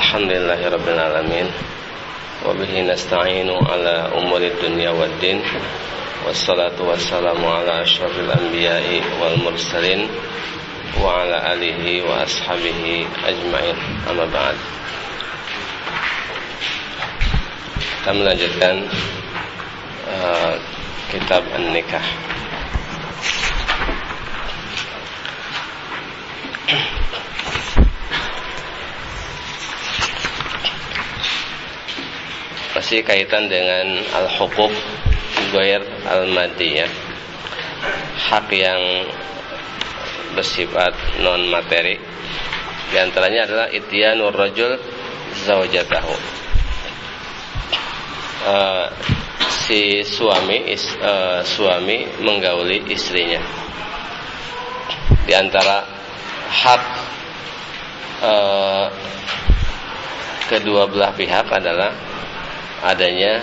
Alhamdulillahirabbil alamin wa bihi nasta'inu ala umuri dunya waddin wassalatu wassalamu ala asyrafil anbiya'i wal mursalin wa ala alihi wa ashabihi ajma'in. Amma ba'd. Kita melanjutkan kitab An-Nikah. Masih kaitan dengan al-huquq ghair al-madiyah, hak yang bersifat non materi. Di antaranya adalah ityanur rajul zaujatahu. Si suami menggauli istrinya. Di antara hak kedua belah pihak adalah adanya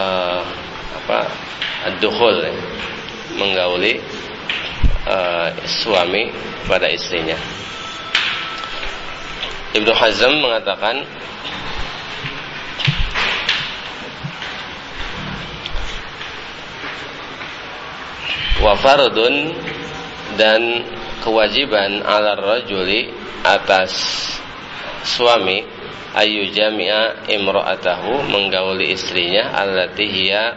dukhul, menggauli suami pada istrinya. Ibnu Hazm mengatakan wa fardun, dan kewajiban ala rajuli atas suami ayu jami'a imra'atahu, menggauli istrinya allati hiya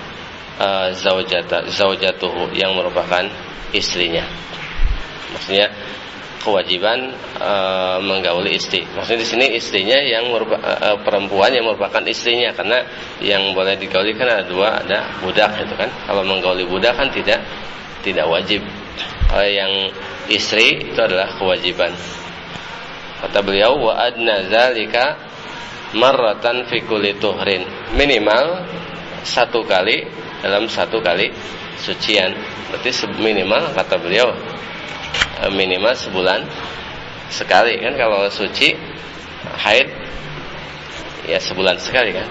zaujatuhu, yang merupakan istrinya. Maksudnya kewajiban menggauli istri. Maksudnya di sini istrinya yang perempuan yang merupakan istrinya, karena yang boleh digauli kan ada dua, ada budak gitu kan. Kalau menggauli budak kan tidak wajib. Kalau yang istri itu adalah kewajiban. Kata beliau, wa adna zalika marratan fi kulli tuhrin, minimal satu kali dalam satu kali sucian. Berarti minimal, kata beliau, minimal sebulan sekali kan. Kalau suci haid ya sebulan sekali kan.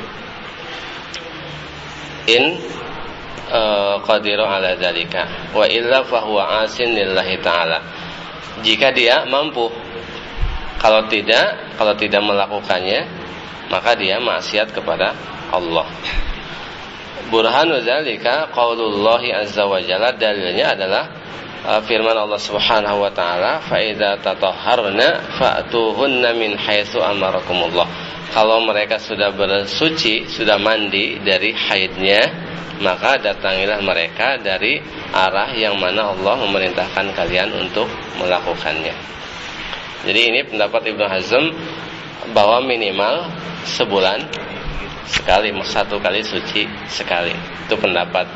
In qadiru ala zalika wa illa fahuwa asin lillahi ta'ala. Jika dia mampu. Kalau tidak melakukannya, maka dia maksiat kepada Allah. Burhanu dzalika qaulullahi azza wa jalla, dalilnya adalah firman Allah Subhanahu wa taala, fa idza tatahharna fa'tuhunna min haitsu amarakumullah. Kalau mereka sudah bersuci, sudah mandi dari haidnya, maka datangilah mereka dari arah yang mana Allah memerintahkan kalian untuk melakukannya. Jadi ini pendapat Ibnu Hazm bahwa minimal sebulan sekali, satu kali suci sekali. Itu pendapat.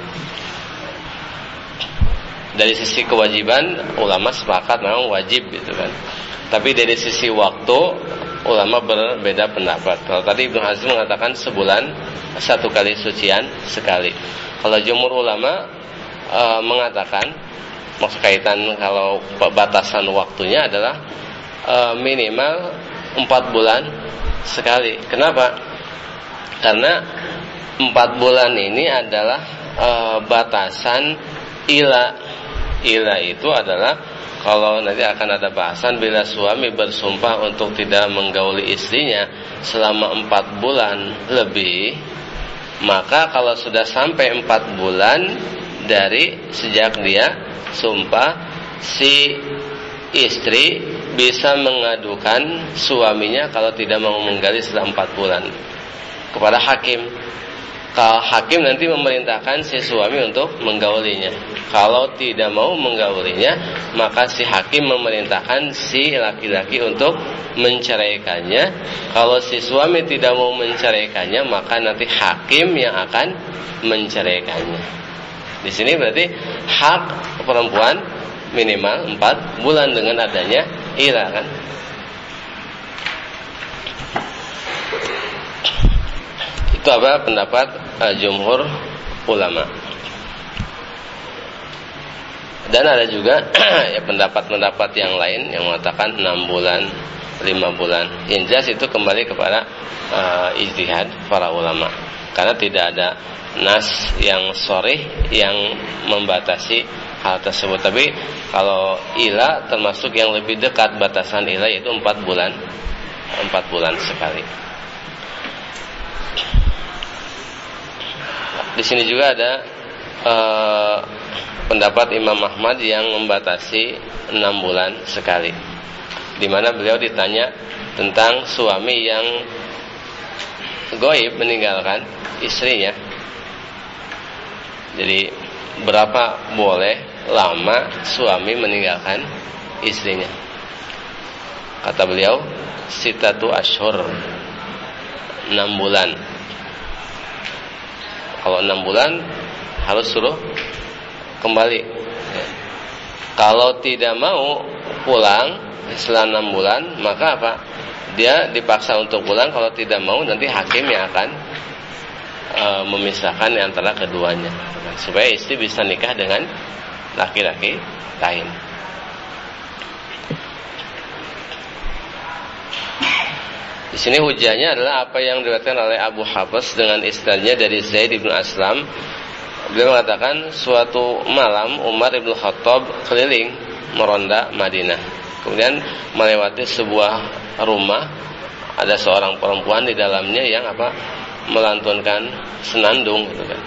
Dari sisi kewajiban ulama sepakat memang wajib gitu kan. Tapi dari sisi waktu ulama berbeda pendapat. Kalau tadi Ibnu Hazm mengatakan sebulan satu kali sucian sekali. Kalau jumhur ulama mengatakan, maksud kaitan kalau batasan waktunya adalah minimal 4 bulan sekali. Kenapa? Karena 4 bulan ini adalah batasan ila. Ila itu adalah, kalau nanti akan ada bahasan, bila suami bersumpah untuk tidak menggauli istrinya selama 4 bulan lebih, maka kalau sudah sampai 4 bulan dari sejak dia sumpah, si istri bisa mengadukan suaminya kalau tidak mau menggali setelah 4 bulan kepada hakim. Kalau hakim nanti memerintahkan si suami untuk menggaulinya. Kalau tidak mau menggaulinya, maka si hakim memerintahkan si laki-laki untuk menceraikannya. Kalau si suami tidak mau menceraikannya, maka nanti hakim yang akan menceraikannya. Di sini berarti hak perempuan minimal 4 bulan dengan adanya ila kan. Itu apa pendapat jumhur ulama. Dan ada juga ya pendapat-pendapat yang lain yang mengatakan 6 bulan, 5 bulan. Yang jelas itu kembali kepada ijtihad para ulama. Karena tidak ada nas yang sharih yang membatasi hal tersebut. Tapi kalau ila termasuk yang lebih dekat batasan ila, yaitu 4 bulan 4 bulan sekali. Di sini juga ada pendapat Imam Ahmad yang membatasi 6 bulan sekali, di mana beliau ditanya tentang suami yang gaib meninggalkan istrinya. Jadi berapa boleh lama suami meninggalkan istrinya? Kata beliau, sitatu ashur, 6 bulan. Kalau 6 bulan harus suruh kembali. Kalau tidak mau pulang setelah 6 bulan, maka apa? Dia dipaksa untuk pulang. Kalau tidak mau, nanti hakim yang akan memisahkan antara keduanya, supaya istri bisa nikah dengan laki-laki lain. Di sini hujahnya adalah apa yang diriwayatkan oleh Abu Hafs dengan isnadnya dari Zaid bin Aslam. Beliau mengatakan suatu malam Umar bin Khattab keliling meronda Madinah. Kemudian melewati sebuah rumah, ada seorang perempuan di dalamnya yang melantunkan senandung, gitu kan.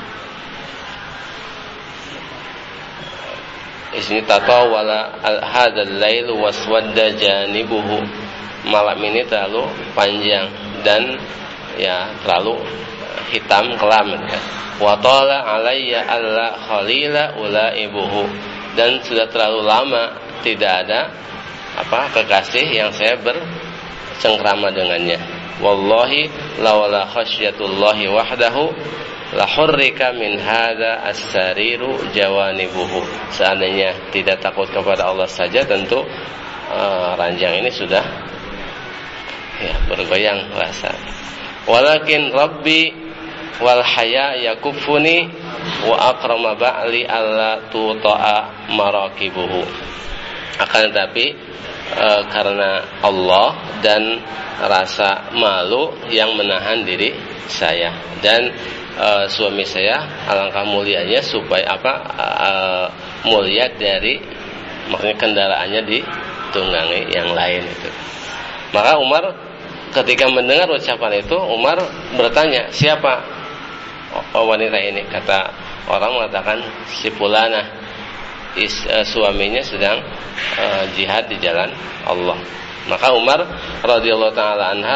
Di sini tatawala hadzal lail waswadda janibuhu. Malam ini terlalu panjang dan terlalu hitam kelam, kan. Wa tala alayya alla khalila ulaibuhu, dan sudah terlalu lama tidak ada kekasih yang saya bercengkrama dengannya. Wallahi lawala khasyatullahi wahdahu la hurrika min hadza as-sariru jawanibuhu. Seandainya tidak takut kepada Allah saja, tentu ranjang ini sudah bergoyang rasa. Walakin Rabbi wal haya yakufuni wa akrama ba'li alla tuta'a marakibuhu. Akan tetapi karena Allah dan rasa malu yang menahan diri saya, dan suami saya alangkah mulianya supaya mulia dari, maksudnya kendaraannya ditunggangi yang lain itu. Maka Umar ketika mendengar ucapan itu, Umar bertanya, siapa wanita ini? Kata orang mengatakan, si Fulanah, suaminya sedang jihad di jalan Allah. Maka Umar radhiyallahu taala anha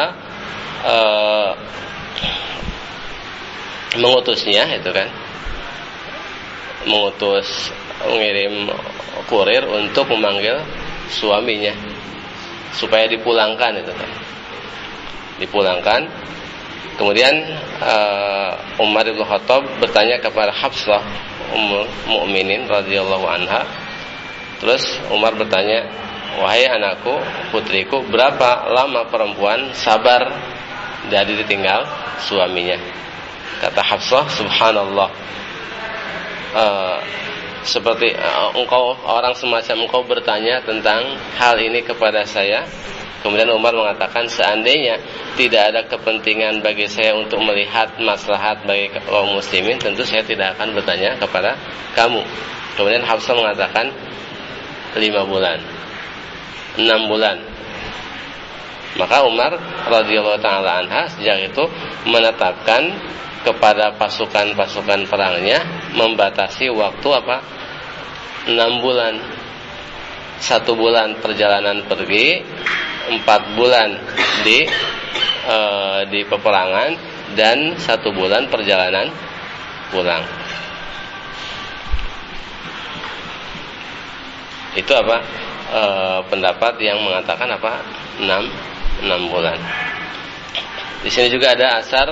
mengutusnya, itu kan, mengirim kurir untuk memanggil suaminya supaya dipulangkan, itu kan. Dipulangkan. Kemudian Umar bin Khattab bertanya kepada Hafsah Ummul Mukminin radhiyallahu anha. Terus Umar bertanya, wahai anakku, putriku, berapa lama perempuan sabar dari ditinggal suaminya? Kata Hafsah, subhanallah, seperti engkau, orang semacam engkau bertanya tentang hal ini kepada saya. Kemudian Umar mengatakan, seandainya tidak ada kepentingan bagi saya untuk melihat maslahat bagi kaum muslimin, tentu saya tidak akan bertanya kepada kamu. Kemudian Hafsah mengatakan 5 bulan, 6 bulan. Maka Umar radhiyallahu taala anha sejak itu menetapkan kepada pasukan-pasukan perangnya membatasi waktu 6 bulan. 1 bulan perjalanan pergi, 4 bulan di peperangan, dan 1 bulan perjalanan pulang. Itu pendapat yang mengatakan 6 bulan. Di sini juga ada asar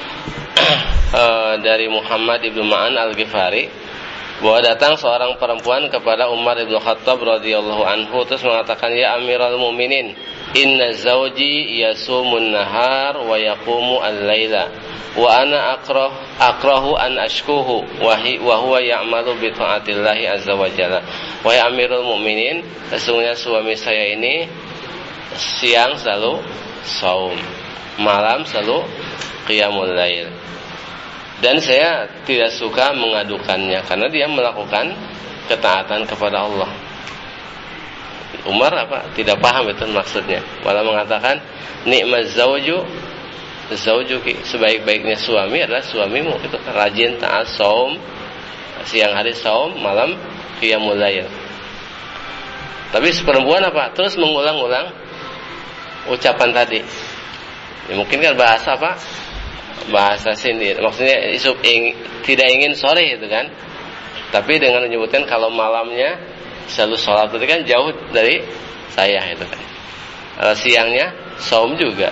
dari Muhammad ibnu Ma'an al-Ghifari, bahwa datang seorang perempuan kepada Umar ibn Khattab radhiyallahu anhu, terus mengatakan, ya Amirul Mukminin, inna zawji yasumun nahar wa yaqumu al-laila wa ana akrahu an ashkuhu wa huwa ya'malu bi ta'atillahi azza wa jalla. Wahai Amirul Mukminin, sesungguhnya suami saya ini siang selalu saum, malam selalu qiyamul lail, dan saya tidak suka mengadukannya karena dia melakukan ketaatan kepada Allah. Umar tidak paham itu maksudnya, malah mengatakan ni'maz zaujuki, sebaik-baiknya suami adalah suamimu itu rajin taat saum, siang hari saum, malam qiyamul lail. Tapi perempuan terus mengulang-ulang ucapan tadi. Ya, mungkin kan bahasa sindir, maksudnya tidak ingin sore itu kan, tapi dengan menyebutkan kalau malamnya selalu sholat, itu kan jauh dari saya itu kan. Siangnya saum juga.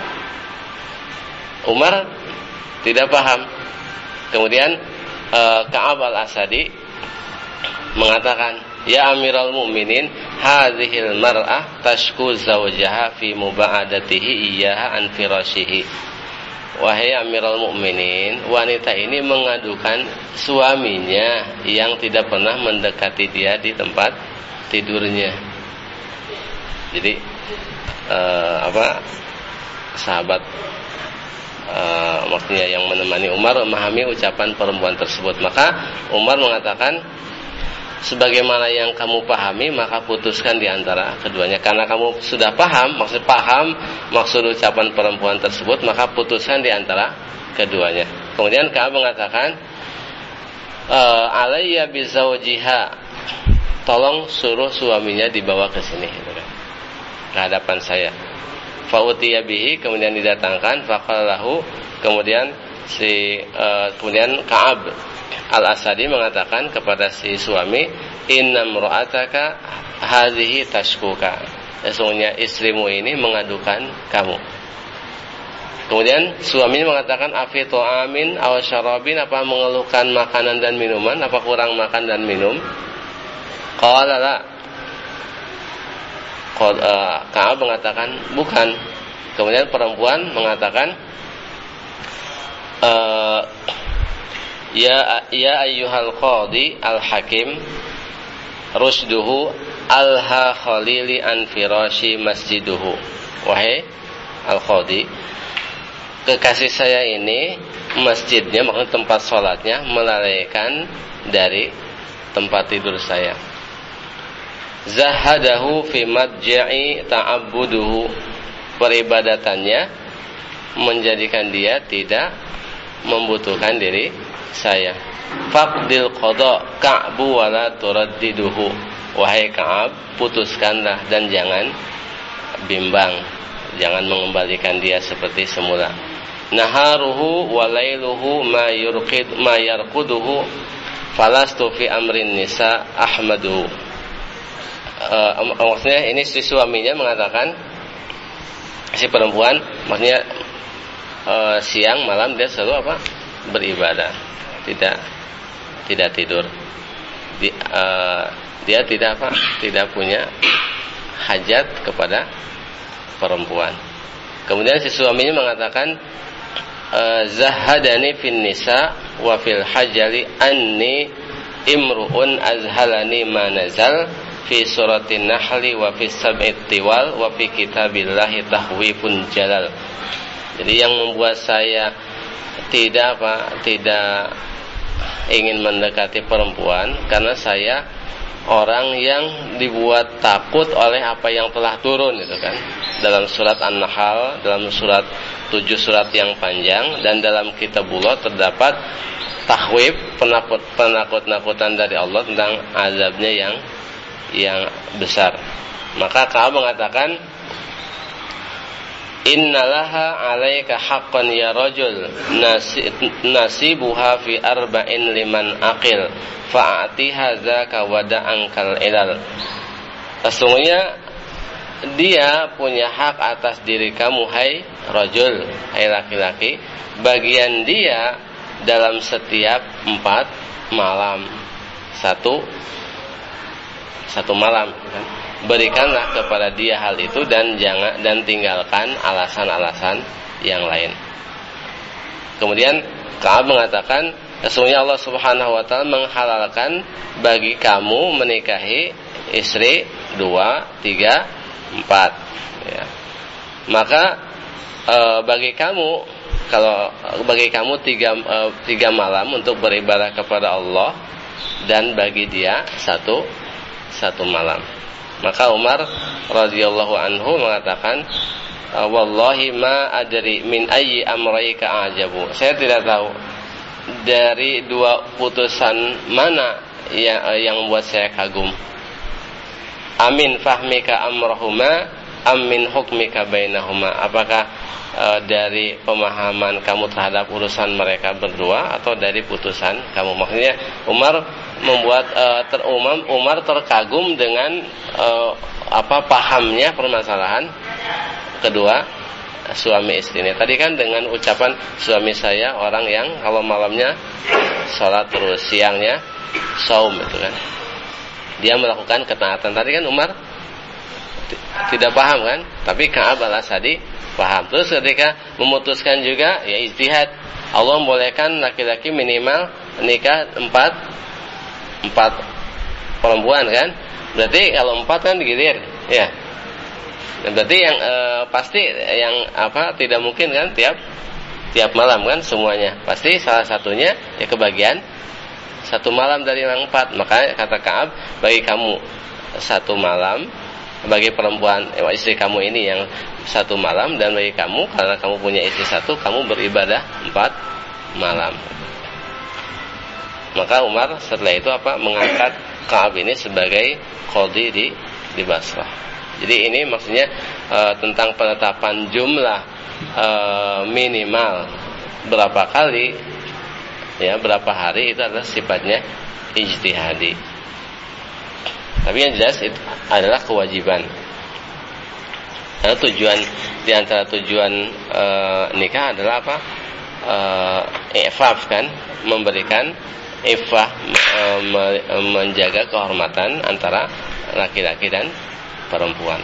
Umar tidak paham. Kemudian Ka'ab al-Asadi mengatakan, ya Amirul Mukminin, hadhil mar'ah tashku zawjaha fi muba'adatihi iyyaha an firashihi. Wahai Amirul Mukminin, wanita ini mengadukan suaminya yang tidak pernah mendekati dia di tempat tidurnya. Jadi sahabat maksudnya yang menemani Umar memahami ucapan perempuan tersebut. Maka Umar mengatakan, sebagaimana yang kamu pahami maka putuskan di antara keduanya. Karena kamu sudah paham maksud ucapan perempuan tersebut, maka putuskan di antara keduanya. Kemudian Ka'ab mengatakan, alayya bizawjiha, tolong suruh suaminya dibawa ke sini, ke hadapan saya. Fa'utiya bihi, kemudian didatangkan. Faqalahu, kemudian kemudian Ka'ab al-Asadi mengatakan kepada si suami, inna mra'ataka hadhihi tashkuka, sesungguhnya istrimu ini mengadukan kamu. Kemudian suaminya mengatakan, afi tu'amin aw syarabin, apa mengeluhkan makanan dan minuman, apa kurang makan dan minum? Qala la. Ka'ab mengatakan bukan. Kemudian perempuan mengatakan, ya ayyuhal qadi al-hakim rusduhu alha khalili an firashi masjiduhu. Wahai al-qadi, kekasih saya ini masjidnya, maksudnya tempat sholatnya, melalaikan dari tempat tidur saya. Zahadahu fi madja'i ta'abbuduhu, peribadatannya menjadikan dia tidak membutuhkan diri saya. Faqdil qada Ka'bu wala turaddiduhu, wahai Ka'ab, putuskanlah dan jangan bimbang, jangan mengembalikan dia seperti semula. Naharuhu wa lailuhu ma yarquduhu falastu fi amrin nisa ahmadu. Maksudnya ini si suaminya mengatakan, si perempuan maksudnya siang malam dia selalu beribadah, tidak tidur. Dia tidak punya hajat kepada perempuan. Kemudian si suaminya mengatakan, zahadani fin nisa wa fil hajali anni imru'un azhalani ma nazal fi suratin nahli wa fi sab'it tiwal wa fi kitabillahi tahwifun jalal. Jadi yang membuat saya tidak ingin mendekati perempuan, karena saya orang yang dibuat takut oleh apa yang telah turun itu kan, dalam surat An-Nahl, dalam 7 surat yang panjang, dan dalam kitabullah terdapat tahwif, penakut-nakutan dari Allah tentang azabnya yang besar. Maka Ka'ab mengatakan, innalaha 'alaika haqqan ya rajul nasibuha fi arba'in liman aqil fa'atiha dzaka wada'ankal ilal. Sesungguhnya dia punya hak atas diri kamu, hai rajul, hai laki-laki, bagian dia dalam setiap 4 malam, satu malam kan? Berikanlah kepada dia hal itu dan tinggalkan alasan-alasan yang lain. Kemudian Ka'ab mengatakan, sesungguhnya Allah Subhanahu wa taala menghalalkan bagi kamu menikahi istri 2, 3, 4 ya. Maka bagi kamu 3 malam untuk beribadah kepada Allah, dan bagi dia satu malam. Maka Umar radhiyallahu anhu mengatakan, wallahi ma adri min ayyi amrayka ajabu. Saya tidak tahu dari dua putusan mana yang membuat saya kagum. Amin fahmika amrahuma amin hukmika bainahuma. Apakah dari pemahaman kamu terhadap urusan mereka berdua atau dari putusan kamu? Maksudnya Umar membuat Umar terkagum dengan pahamnya permasalahan kedua suami istri ini. Tadi kan dengan ucapan suami saya orang yang kalau malamnya sholat terus, siangnya saum itu kan. Dia melakukan ketaatan. Tadi kan Umar tidak paham kan, tapi Ka'ab al-Asadi paham. Terus ketika memutuskan juga ya ijtihad. Allah membolehkan laki-laki minimal nikah 4 perempuan kan. Berarti kalau 4 kan digilir ya. Berarti yang pasti yang tidak mungkin kan tiap malam kan semuanya. Pasti salah satunya ya kebagian satu malam dari yang 4. Maka kata Ka'ab, bagi kamu satu malam, bagi perempuan istri kamu ini yang satu malam, dan bagi kamu karena kamu punya istri satu, kamu beribadah 4 malam. Maka Umar setelah itu mengangkat Ka'ab ini sebagai qadhi di Basrah. Jadi ini maksudnya tentang penetapan jumlah minimal berapa kali ya, berapa hari, itu adalah sifatnya ijtihadi. Tapi yang jelas itu adalah kewajiban. Karena tujuan di antara tujuan nikah adalah ifaf kan, memberikan ifah, menjaga kehormatan antara laki-laki dan perempuan.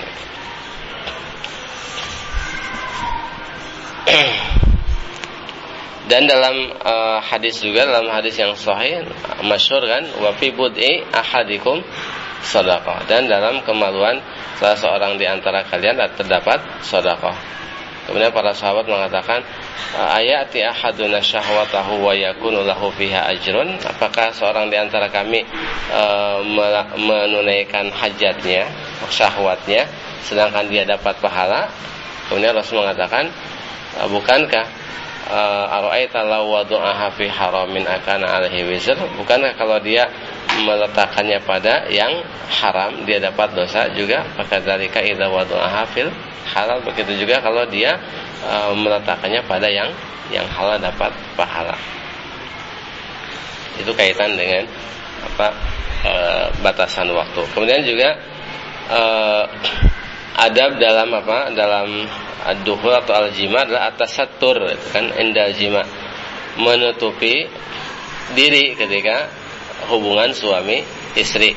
Dan dalam hadis juga, dalam hadis yang sahih masyhur kan, wa fi bud'i ahadikum shadaqah, dan dalam kemaluan salah seorang di antara kalian terdapat sedekah. Kemudian para sahabat mengatakan, ayati ahaduna syahwatahu wa yakunu lahu fiha ajrun. Apakah seorang di antara kami menunaikan hajatnya, syahwatnya, sedangkan dia dapat pahala? Kemudian Rasul mengatakan, bukankah ara'aita law wada'aha fi haramin akana alaihi wizr? Bukankah kalau dia meletakkannya pada yang haram dia dapat dosa juga? Fakadzalika idza wada'aha fil halal. Begitu juga kalau dia meletakkannya pada yang halal dapat pahala. Itu kaitan dengan batasan waktu. Kemudian juga adab dalam dalam ad-dukhul atau al-jima adalah at-tasattur kan, indal jima, menutupi diri ketika hubungan suami istri.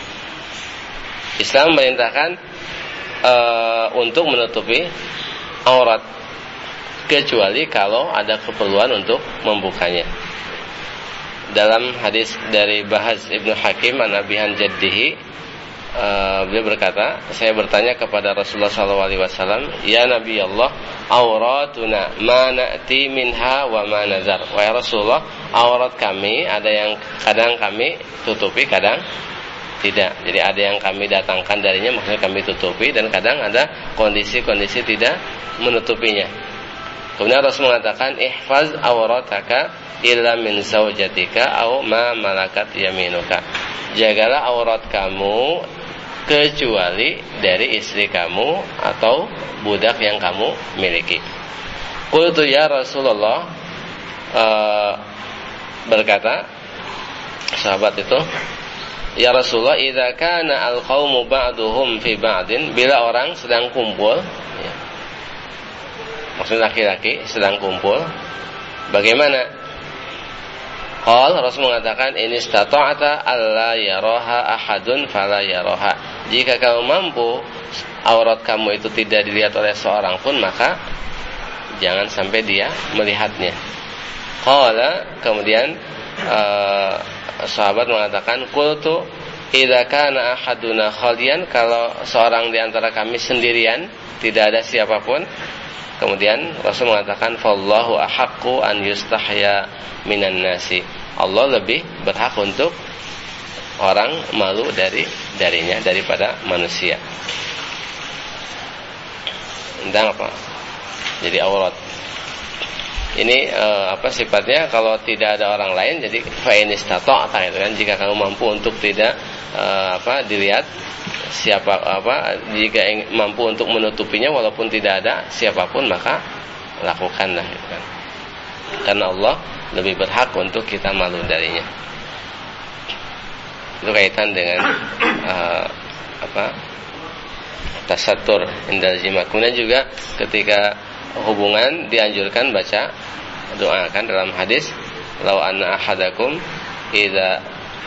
Islam memerintahkan untuk menutupi aurat kecuali kalau ada keperluan untuk membukanya. Dalam hadis dari Bahaz Ibnu Hakim an Abihan Jaddihi, beliau berkata, saya bertanya kepada Rasulullah SAW, ya Nabi Allah, auratuna ma na'ti minha wa ma nazar. Wahai Rasulullah, aurat kami ada yang kadang kami tutupi, kadang tidak. Jadi ada yang kami datangkan darinya, maksudnya kami tutupi, dan kadang ada kondisi-kondisi tidak menutupinya. Kemudian Rasul mengatakan, ihfaz aurataka illa min zawjatika aw ma malakat yaminuka. Jagalah aurat kamu kecuali dari istri kamu atau budak yang kamu miliki. Qultu ya Rasulullah, berkata sahabat itu, ya Rasulullah, idza kana al-qaumu ba'duhum fi ba'din, bila orang sedang kumpul ya, maksudnya laki-laki sedang kumpul, bagaimana? Rasul mengatakan, ini istata'ata alla yaraha ahadun fala yaraha. Jika kamu mampu aurat kamu itu tidak dilihat oleh seorang pun, maka jangan sampai dia melihatnya. Kemudian sahabat mengatakan, qultu idza kana ahaduna khalian, kalau seorang di antara kami sendirian, tidak ada siapapun. Kemudian Rasul mengatakan, fallahu ahaqqu an yustahya minan nasi. Allah lebih berhak untuk orang malu darinya daripada manusia. Tentang apa? Jadi aurat. Ini sifatnya kalau tidak ada orang lain, jadi fa in istata'ta itu kan, jika kamu mampu untuk tidak dilihat siapa jika mampu untuk menutupinya walaupun tidak ada siapapun, maka lakukanlah gitu kan. Karena Allah lebih berhak untuk kita malu darinya. Itu kaitan dengan tasattur indal jima. Kemudian juga ketika hubungan dianjurkan baca doa kan dalam hadis, law anna ahadakum idza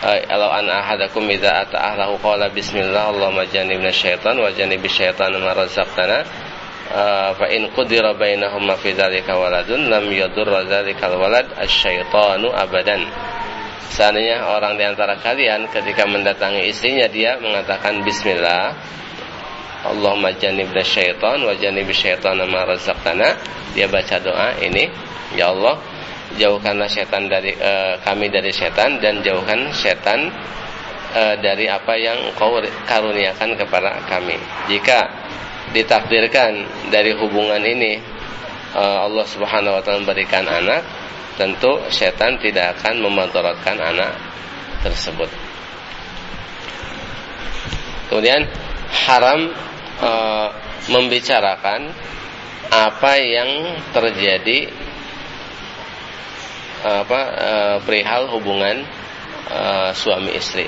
ata ahlahu qala bismillah Allahumma jannibna syaitan wa jannibish syaitana ma razaqtana fa in qudira bainahuma fi dzalika waladun lam yadurra dzalikal walad asyaitanu abadan. Seandainya orang di antara kalian ketika mendatangi istrinya dia mengatakan bismillah Allahumma jannibna syaitan wa jannibish syaitana ma razaqtana, dia baca doa ini, ya Allah jauhkanlah setan dari kami dari setan, dan jauhkan setan dari apa yang Engkau karuniakan kepada kami. Jika ditakdirkan dari hubungan ini Allah Subhanahu wa taala memberikan anak, tentu setan tidak akan memudaratkan anak tersebut. Kemudian haram membicarakan apa yang terjadi perihal hubungan suami istri.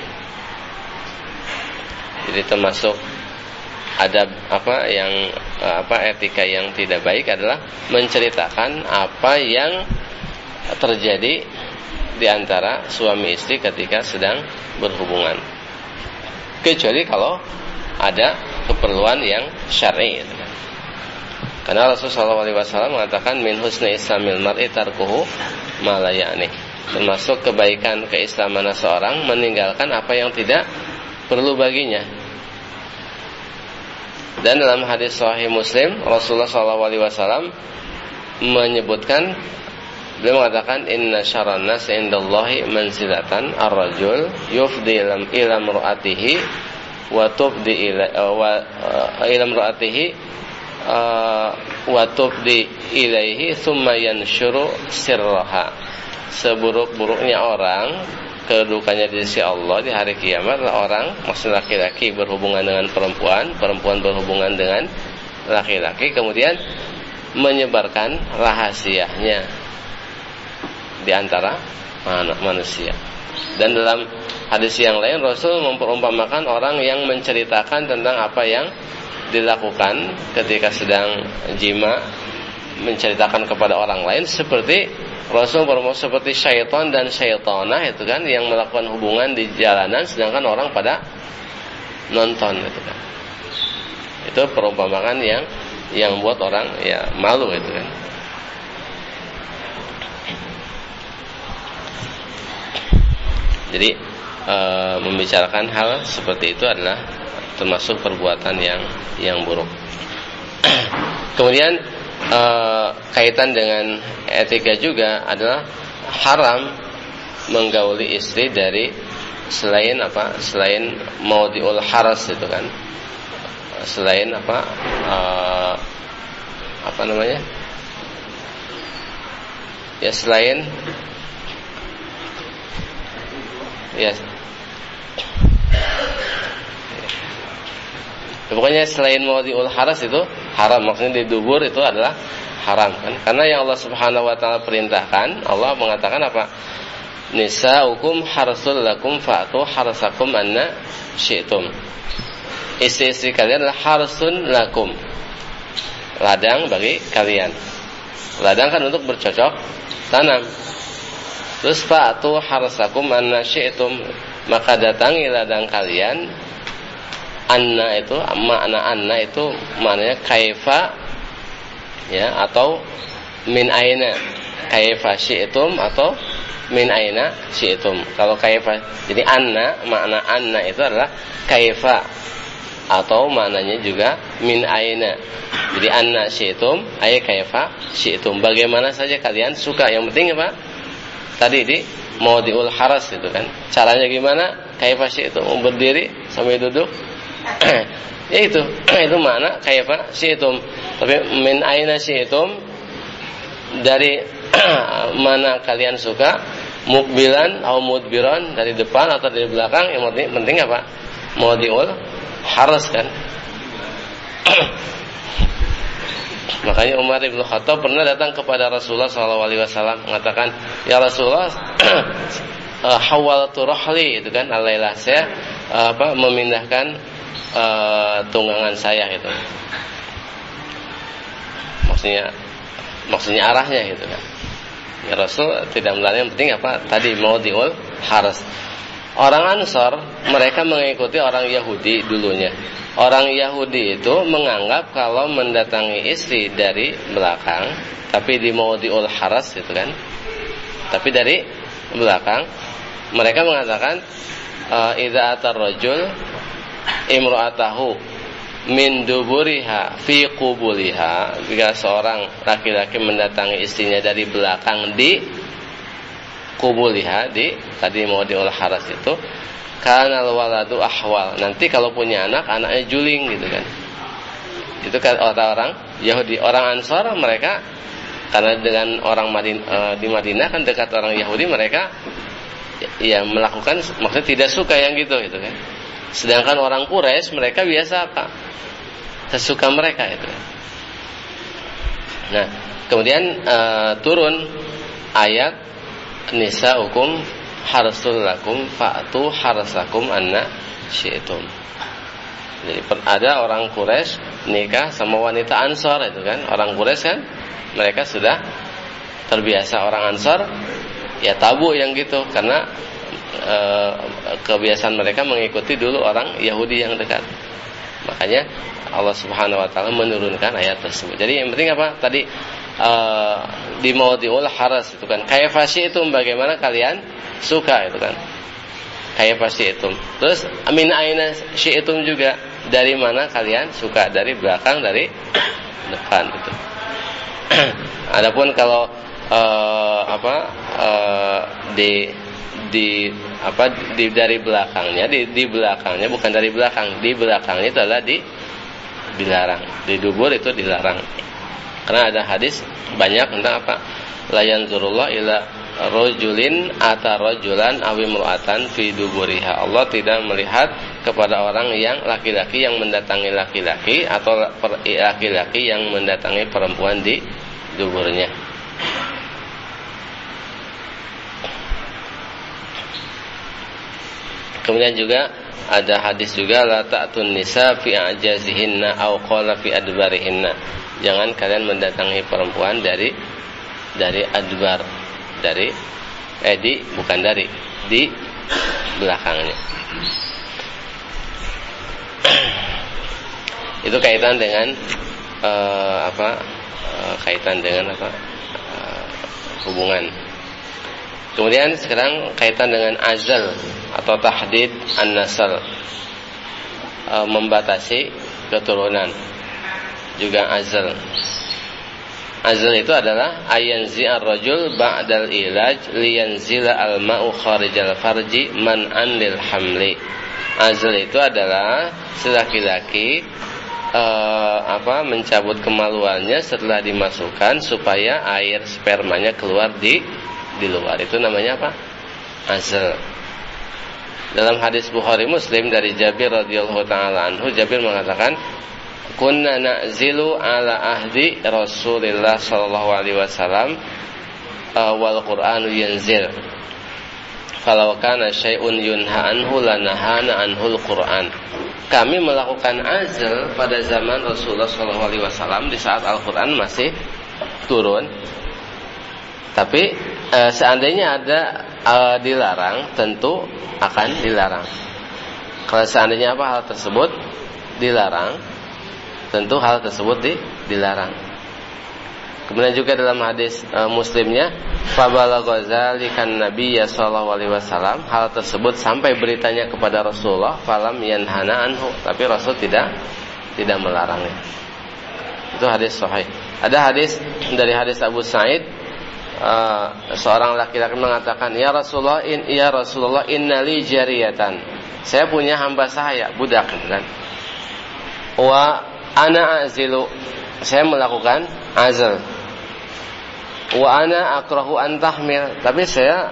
Jadi termasuk adab etika yang tidak baik adalah menceritakan apa yang terjadi di antara suami istri ketika sedang berhubungan, kecuali kalau ada keperluan yang syar'i. Karena Rasulullah SAW mengatakan min husni islamil mar'i tarkuhu ma la ya'ni. Termasuk kebaikan keislaman seorang meninggalkan apa yang tidak perlu baginya. Dan dalam hadis sahih Muslim, Rasulullah SAW menyebutkan, beliau mengatakan inna syarran nas indallahi manzilatan ar-rajul yufdi ila imra'atihi wa tubdi ila imra'atihi wa tubdi ilaihi thumma yanshuru sirraha. Seburuk-buruknya orang, kedudukannya di sisi Allah di hari kiamat adalah orang, maksud laki-laki berhubungan dengan perempuan, perempuan berhubungan dengan laki-laki, kemudian menyebarkan rahasianya di antara manusia. Dan dalam hadis yang lain Rasul memperumpamakan orang yang menceritakan tentang apa yang dilakukan ketika sedang jima, menceritakan kepada orang lain, seperti Rasul bermaksud seperti syaitan dan syaitanah itu kan, yang melakukan hubungan di jalanan sedangkan orang pada nonton gitu kan. Itu perumpamaan yang buat orang ya malu itu kan. Jadi membicarakan hal seperti itu adalah termasuk perbuatan yang buruk. Kemudian kaitan dengan etika juga adalah haram menggauli istri dari selain maudhi'ul haras itu kan, selain selain pokoknya selain maudhi'ul haras itu haram, maksudnya di dubur itu adalah haram kan, karena yang Allah Subhanahu wa taala perintahkan, Allah mengatakan apa? Nisa'ukum harsul lakum fa'tu harsakum anna syi'tum. Istri-istri kalian adalah harsun lakum, ladang bagi kalian. Ladang kan untuk bercocok tanam. Terus fa'tu harsakum anna syi'tum, maka datangi ladang kalian. Anna itu maknanya kaifa ya, atau min aina. Kaifa syi'tum atau min aina syi'tum. Kalau kaifa, jadi makna anna itu adalah kaifa, atau maknanya juga min aina. Jadi anna syi'tum ay kaifa syi'tum, bagaimana saja kalian suka, yang penting apa? Tadi maudiul haras itu kan. Caranya gimana? Kaifa syi'tum, berdiri sambil duduk. Ya itu makna kaifa syi'tum. Tapi min aina syi'tum, dari mana kalian suka, mukbilan atau mudbiran, dari depan atau dari belakang. Yang penting apa? Maudiul haras kan. Makanya Umar bin Khattab pernah datang kepada Rasulullah SAW mengatakan, ya Rasulullah, hawaltu rahli, itu kan, alailah, saya memindahkan tunggangan saya itu. Maksudnya arahnya gitu kan. Ya Rasul tidak melarang, yang penting apa? Tadi maudiul haras. Orang Ansor mereka mengikuti orang Yahudi dulunya. Orang Yahudi itu menganggap kalau mendatangi istri dari belakang, tapi di maudiul haras itu kan, tapi dari belakang, mereka mengatakan idza atar rajul imra'atahu min duburiha fi qubuliha, jika seorang laki-laki mendatangi istrinya dari belakang di kubuliha, di tadi maudiul haras itu, kanal waladu ahwal, nanti kalau punya anak, anaknya juling gitu kan. Itu kan orang Yahudi. Orang Ansor mereka, karena dengan orang di Madinah kan dekat orang Yahudi, mereka ya melakukan, maksudnya tidak suka yang gitu kan. Sedangkan orang Quraisy mereka biasa apa? Sesuka mereka itu. Nah, kemudian turun ayat nisa'ukum harsul lakum fa'tu harsakum anna syi'tum. Jadi ada orang Quraisy nikah sama wanita Ansor itu kan. Orang Quraisy kan mereka sudah terbiasa, orang Ansor ya tabu yang gitu, karena kebiasaan mereka mengikuti dulu orang Yahudi yang dekat. Makanya Allah Subhanahu wa taala menurunkan ayat tersebut. Jadi yang penting apa? Tadi di maudiul haras itu kan, kaifa syi'tum, bagaimana kalian suka itu kan. Kaifa syi'tum. Terus min aina syi'tum juga, dari mana kalian suka, dari belakang, dari depan itu. Adapun kalau dari belakangnya, di belakangnya, bukan dari belakang, di belakangnya itu adalah dilarang. Di dubur itu dilarang. Karena ada hadis banyak tentang apa? La yanzurullah ila rajulin ata rajulan aw imra'atan fi duburiha. Allah tidak melihat kepada orang yang laki-laki yang mendatangi laki-laki, atau laki-laki yang mendatangi perempuan di duburnya. Kemudian juga ada hadis juga, la ta'tun nisa fi ajazihinna aw qala fi adbarihinna. Jangan kalian mendatangi perempuan dari adbar, di belakangnya. Itu kaitan dengan hubungan. Kemudian sekarang kaitan dengan azal atau tahdid an-nasal, membatasi keturunan, juga azal. Azal itu adalah ayanzi ar-rajul ba'dal ilaj liyanzila al-ma'u kharijal farji man'an lil hamli. Azal itu adalah si laki-laki mencabut kemaluannya setelah dimasukkan supaya air spermanya keluar di luar. Itu namanya apa? Azal. Dalam hadis Bukhari Muslim dari Jabir radhiyallahu taala anhu, Jabir mengatakan, kunna na'zilu ala ahdi Rasulillah sallallahu alaihi wasallam wal Qur'anu yanzil. Falau kana syai'un yunha anhu lanahana anhul Qur'an. Kami melakukan azal pada zaman Rasulullah sallallahu alaihi wasallam di saat Al-Qur'an masih turun. Tapi seandainya ada dilarang, tentu akan dilarang. Kalau seandainya hal tersebut dilarang, tentu hal tersebut dilarang. Kemudian juga dalam hadis Muslimnya, fabalagha dzalikan nabiyya sallallahu alaihi wasallam, hal tersebut sampai beritanya kepada Rasulullah, falam yanhana anhu, tapi Rasul tidak melarangnya. Itu hadis sahih. Ada hadis dari hadis Abu Sa'id seorang laki-laki mengatakan, ya Rasulullah, innali jariyatan. Saya punya hamba saya, budak, kan? Wa ana azilu. Saya melakukan azal. Wa ana akrahu an tahmil. Tapi saya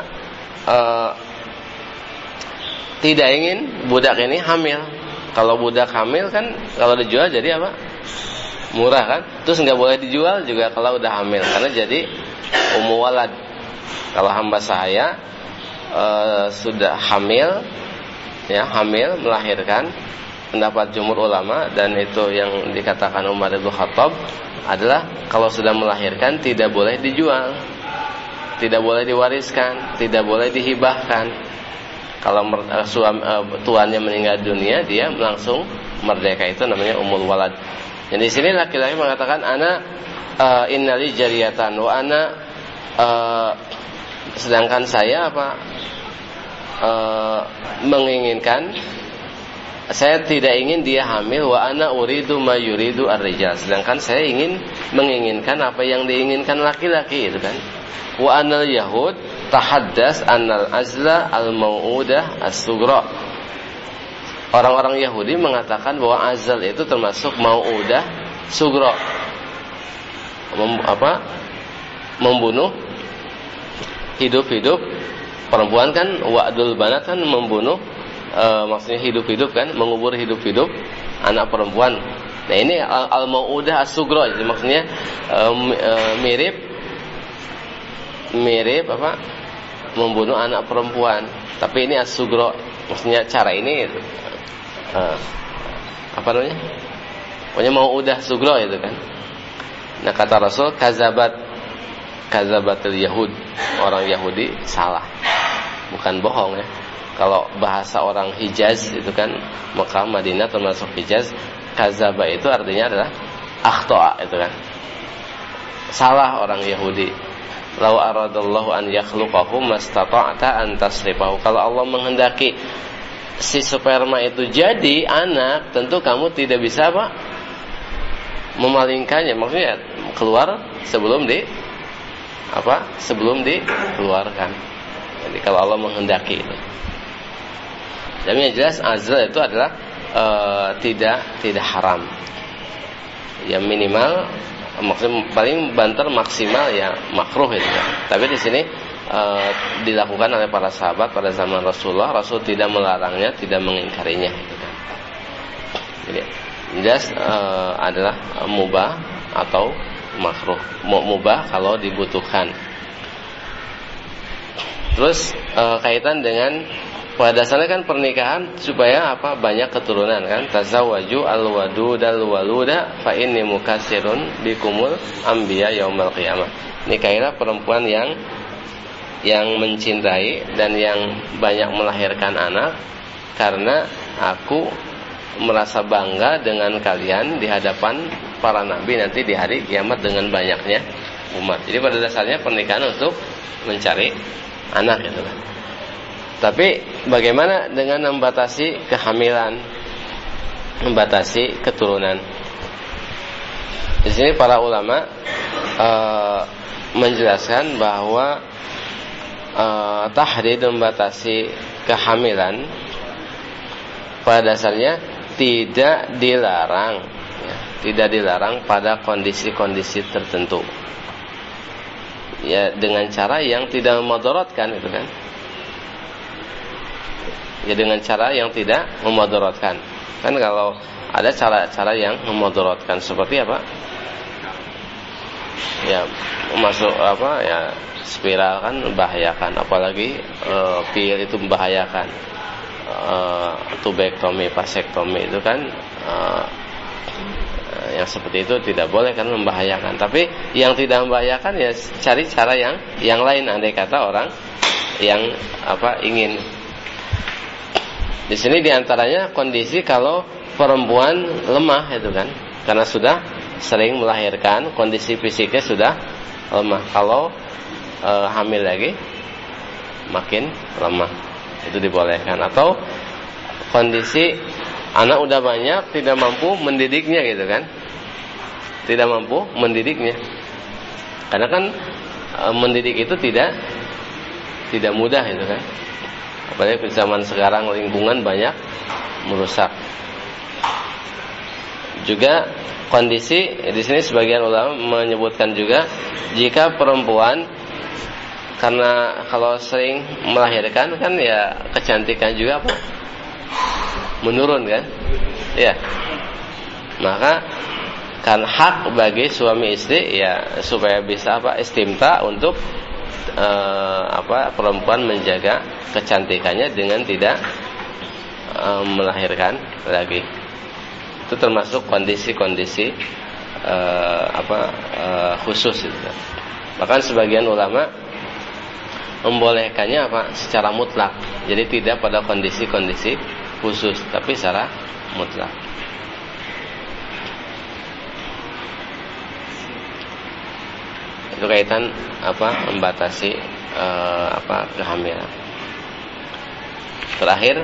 tidak ingin budak ini hamil. Kalau budak hamil kan kalau dijual jadi apa? Murah kan? Terus nggak boleh dijual juga kalau udah hamil, karena jadi ummu walad. Kalau hamba saya sudah hamil, ya hamil melahirkan, pendapat jumhur ulama dan itu yang dikatakan Umar bin Khattab adalah kalau sudah melahirkan tidak boleh dijual, tidak boleh diwariskan, tidak boleh dihibahkan. Kalau tuannya meninggal dunia, dia langsung merdeka, itu namanya ummul walad. Jadi di sini laki-laki mengatakan ana innali jariyatan wa ana sedangkan saya menginginkan, saya tidak ingin dia hamil, wa ana uridu ma yuridu ar-rijal, sedangkan saya menginginkan apa yang diinginkan laki-laki, itu kan. Wa anal yahud tahaddas anal azla al-mau'udah as-sugra. Orang-orang Yahudi mengatakan bahwa azal itu termasuk mau'udah sugra. Membunuh hidup-hidup perempuan kan, wa'dul banat kan membunuh, maksudnya hidup-hidup kan, mengubur hidup-hidup anak perempuan. Nah ini al-mau'udah as-sugra, jadi maksudnya mirip membunuh anak perempuan, tapi ini as-sugra, maksudnya cara ini pokoknya mau'udah sugra itu kan. Nah kata Rasul, kazabatul Yahud, orang Yahudi salah, bukan bohong ya. Kalau bahasa orang Hijaz itu kan, Mekah, Madinah termasuk Hijaz, kazaba itu artinya adalah akhtoa, itu kan, salah orang Yahudi. Lau aradallahu an yakhluqahu mastata'ta an tasrifahu. Kalau Allah menghendaki si sperma itu jadi anak, tentu kamu tidak bisa memalingkannya, maksudnya keluar sebelum dikeluarkan. Jadi kalau Allah menghendaki itu. Dan yang jelas azal itu adalah tidak haram. Ya minimal, maksudnya paling banter maksimal ya makruh itu. Tapi di sini dilakukan oleh para sahabat pada zaman Rasulullah. Rasul tidak melarangnya, tidak mengingkarinya. Jadi jelas adalah mubah atau makruh. Mubah kalau dibutuhkan. Terus kaitan dengan pada dasarnya kan pernikahan supaya banyak keturunan kan. Tazawwaju al-wadud al-waluda fa inni mukatsirun bikumul anbiya yaumil qiyamah. Nikahilah perempuan yang mencintai dan yang banyak melahirkan anak, karena aku merasa bangga dengan kalian di hadapan para nabi nanti di hari kiamat dengan banyaknya umat. Jadi pada dasarnya pernikahan untuk mencari anak gitu kan. Tapi bagaimana dengan membatasi kehamilan, membatasi keturunan? Di sini para ulama menjelaskan bahwa tahdid, membatasi kehamilan, pada dasarnya tidak dilarang, ya, tidak dilarang pada kondisi-kondisi tertentu. Ya dengan cara yang tidak memudaratkan itu kan. Ya dengan cara yang tidak memudaratkan. Kan kalau ada cara-cara yang memudaratkan seperti apa? Ya masuk ya spiral kan membahayakan, apalagi pil itu membahayakan. Tubektomi, vasektomi itu kan yang seperti itu tidak boleh kan, membahayakan. Tapi yang tidak membahayakan ya cari cara yang lain, andai kata orang yang ingin. Di sini diantaranya kondisi kalau perempuan lemah itu kan, karena sudah sering melahirkan, kondisi fisiknya sudah lemah. Kalau hamil lagi makin lemah, itu dibolehkan. Atau kondisi anak udah banyak, tidak mampu mendidiknya gitu kan, tidak mampu mendidiknya. Karena kan mendidik itu tidak mudah itu kan. Apalagi zaman sekarang lingkungan banyak merusak. Juga kondisi di sini sebagian ulama menyebutkan juga jika perempuan, karena kalau sering melahirkan kan ya kecantikan juga apa? Menurun kan? Ya. Maka kan hak bagi suami istri ya supaya bisa istimta untuk perempuan menjaga kecantikannya dengan tidak melahirkan lagi. Itu termasuk kondisi-kondisi khusus itu. Bahkan sebagian ulama membolehkannya secara mutlak. Jadi tidak pada kondisi-kondisi khusus, tapi secara mutlak. Itu kaitan membatasi kehamilan. Terakhir,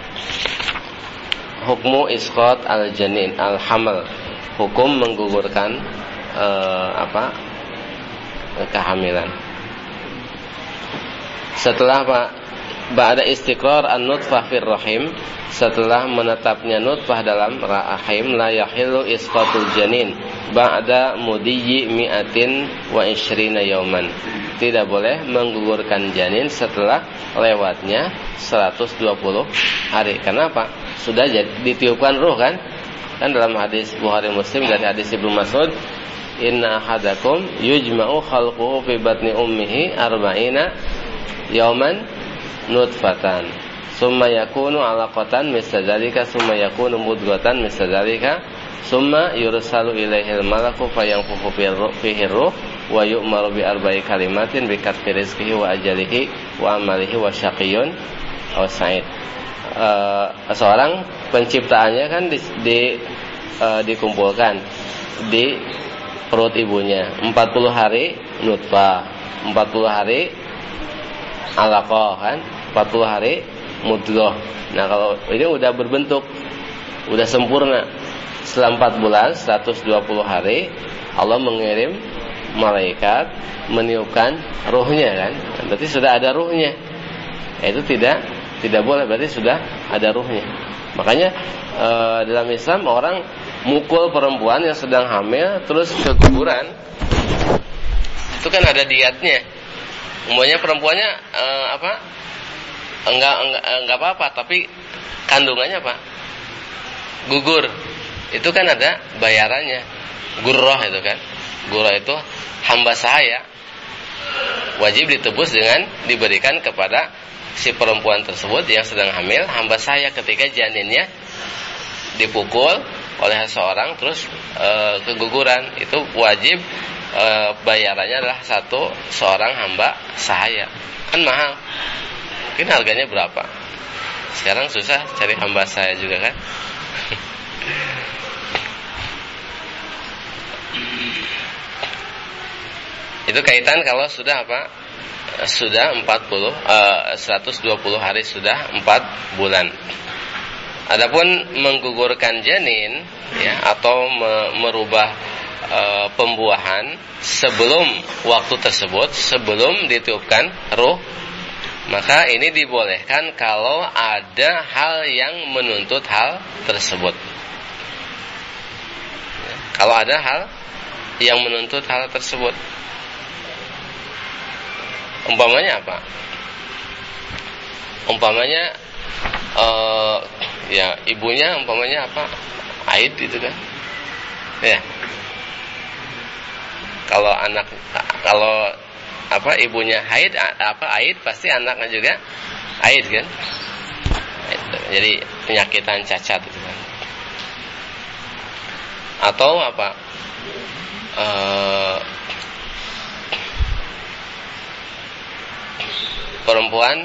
hukmu isqat al-janin al-hamal, hukum menggugurkan kehamilan. Setelah ba'da istiqrar an-nutfah fir rahim, setelah menetapnya nutfah dalam rahim, la yahillu isqatul janin ba'da mudiyyi mi'atin wa ishrina yauman. Tidak boleh menggugurkan janin setelah lewatnya 120 hari. Kenapa? Sudah ditiupkan ruh kan? Kan dalam hadis Bukhari Muslim dari hadis Ibnu Mas'ud, inna ahadakum yujma'u khalquhu fi batni ummihi arba'ina yauman nutfatan summa yakunu alaqatan misla dzalika summa yakunu mudghatan misla dzalika summa yursalu ilaihil malaku fayanfukhu fihi ruh wa yu'maru bi arba'i kalimatin bi katfi rizqihi wa ajalihi wa amalihi wa syaqiyyun aw sa'id. Seorang penciptaannya kan dikumpulkan di perut ibunya 40 hari nutfah, 40 hari alaqah kan, 40 hari mudghah. Nah, kalau ini udah berbentuk, udah sempurna, setelah 4 bulan 120 hari Allah mengirim malaikat meniupkan ruhnya kan. Berarti sudah ada ruhnya. Itu tidak boleh, berarti sudah ada ruhnya. Makanya dalam Islam orang mukul perempuan yang sedang hamil terus keguguran, itu kan ada diatnya. Umumnya perempuannya enggak apa-apa, tapi kandungannya gugur. Itu kan ada bayarannya. Gurrah itu kan. Gurrah itu hamba sahaya. Wajib ditebus dengan diberikan kepada si perempuan tersebut yang sedang hamil hamba sahaya ketika janinnya dipukul oleh seseorang terus keguguran. Itu wajib bayarannya adalah seorang hamba sahaya. Kan mahal. Mungkin harganya berapa? Sekarang susah cari hamba sahaya juga kan. Itu kaitan kalau sudah sudah 120 hari, sudah 4 bulan. Adapun menggugurkan janin ya, atau merubah pembuahan sebelum waktu tersebut, sebelum ditiupkan ruh, maka ini dibolehkan kalau ada hal yang menuntut hal tersebut. Kalau ada hal yang menuntut hal tersebut, umpamanya apa? Umpamanya ya ibunya umpamanya haid gitu kan. Ya. Kalau ibunya haid pasti anaknya juga haid kan. Jadi penyakitan cacat itu kan. Atau perempuan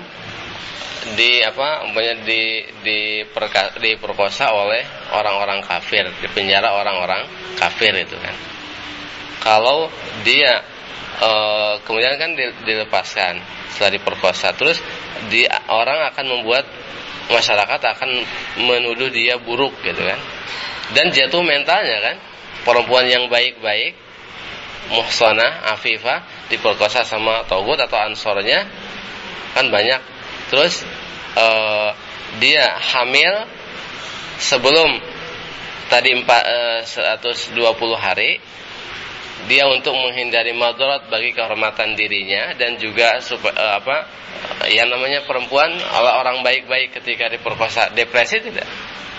diperkosa oleh orang-orang kafir, dipenjara orang-orang kafir itu kan. Kalau dia kemudian kan dilepaskan setelah diperkosa, terus orang akan membuat masyarakat akan menuduh dia buruk gitu kan, dan jatuh mentalnya kan. Perempuan yang baik-baik, muhsanah, afifah, diperkosa sama Togut atau Ansornya kan banyak. Terus dia hamil sebelum tadi 120 hari, dia untuk menghindari madarat bagi kehormatan dirinya dan juga yang namanya perempuan orang baik-baik ketika diperkosa depresi tidak?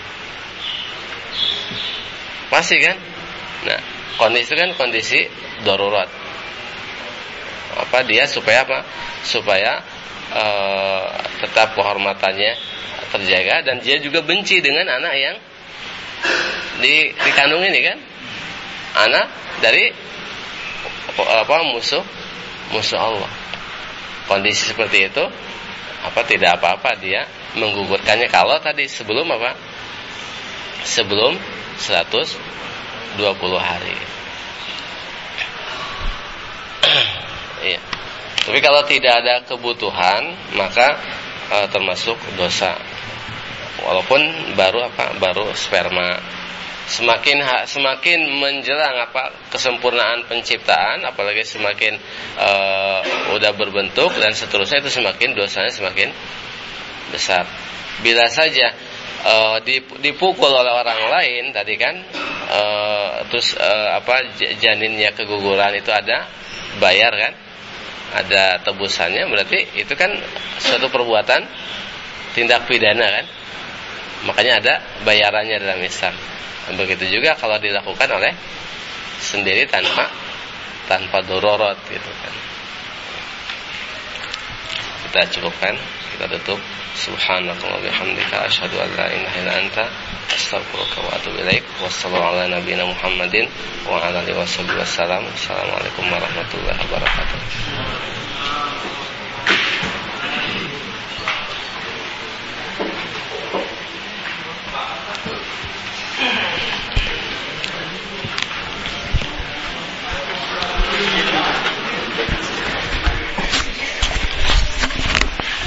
Pasti kan? Nah, kondisi itu kan kondisi darurat. Dia supaya apa? Supaya tetap kehormatannya terjaga dan dia juga benci dengan anak yang dikandung ini kan? Anak dari musuh Allah. Kondisi seperti itu tidak apa-apa dia menggugurkannya kalau tadi sebelum sebelum 120 hari. Iya. Tapi kalau tidak ada kebutuhan maka termasuk dosa. Walaupun baru sperma. Semakin menjelang kesempurnaan penciptaan, apalagi semakin udah berbentuk dan seterusnya, itu semakin dosanya semakin besar. Bila saja dipukul oleh orang lain tadi kan, terus janinnya keguguran, itu ada bayar kan, ada tebusannya, berarti itu kan suatu perbuatan tindak pidana kan, makanya ada bayarannya dalam Islam. Begitu juga kalau dilakukan oleh sendiri tanpa dororot gitu kan. Kita cukupkan, kita tutup. Subhanallah bihamdika asyhadu an la ilaha illa anta astaghfiruka wa atubu ilaik. Wassallallahu ala nabiyyina Muhammadin wa ala alihi wasallam. Assalamualaikum warahmatullahi wabarakatuh.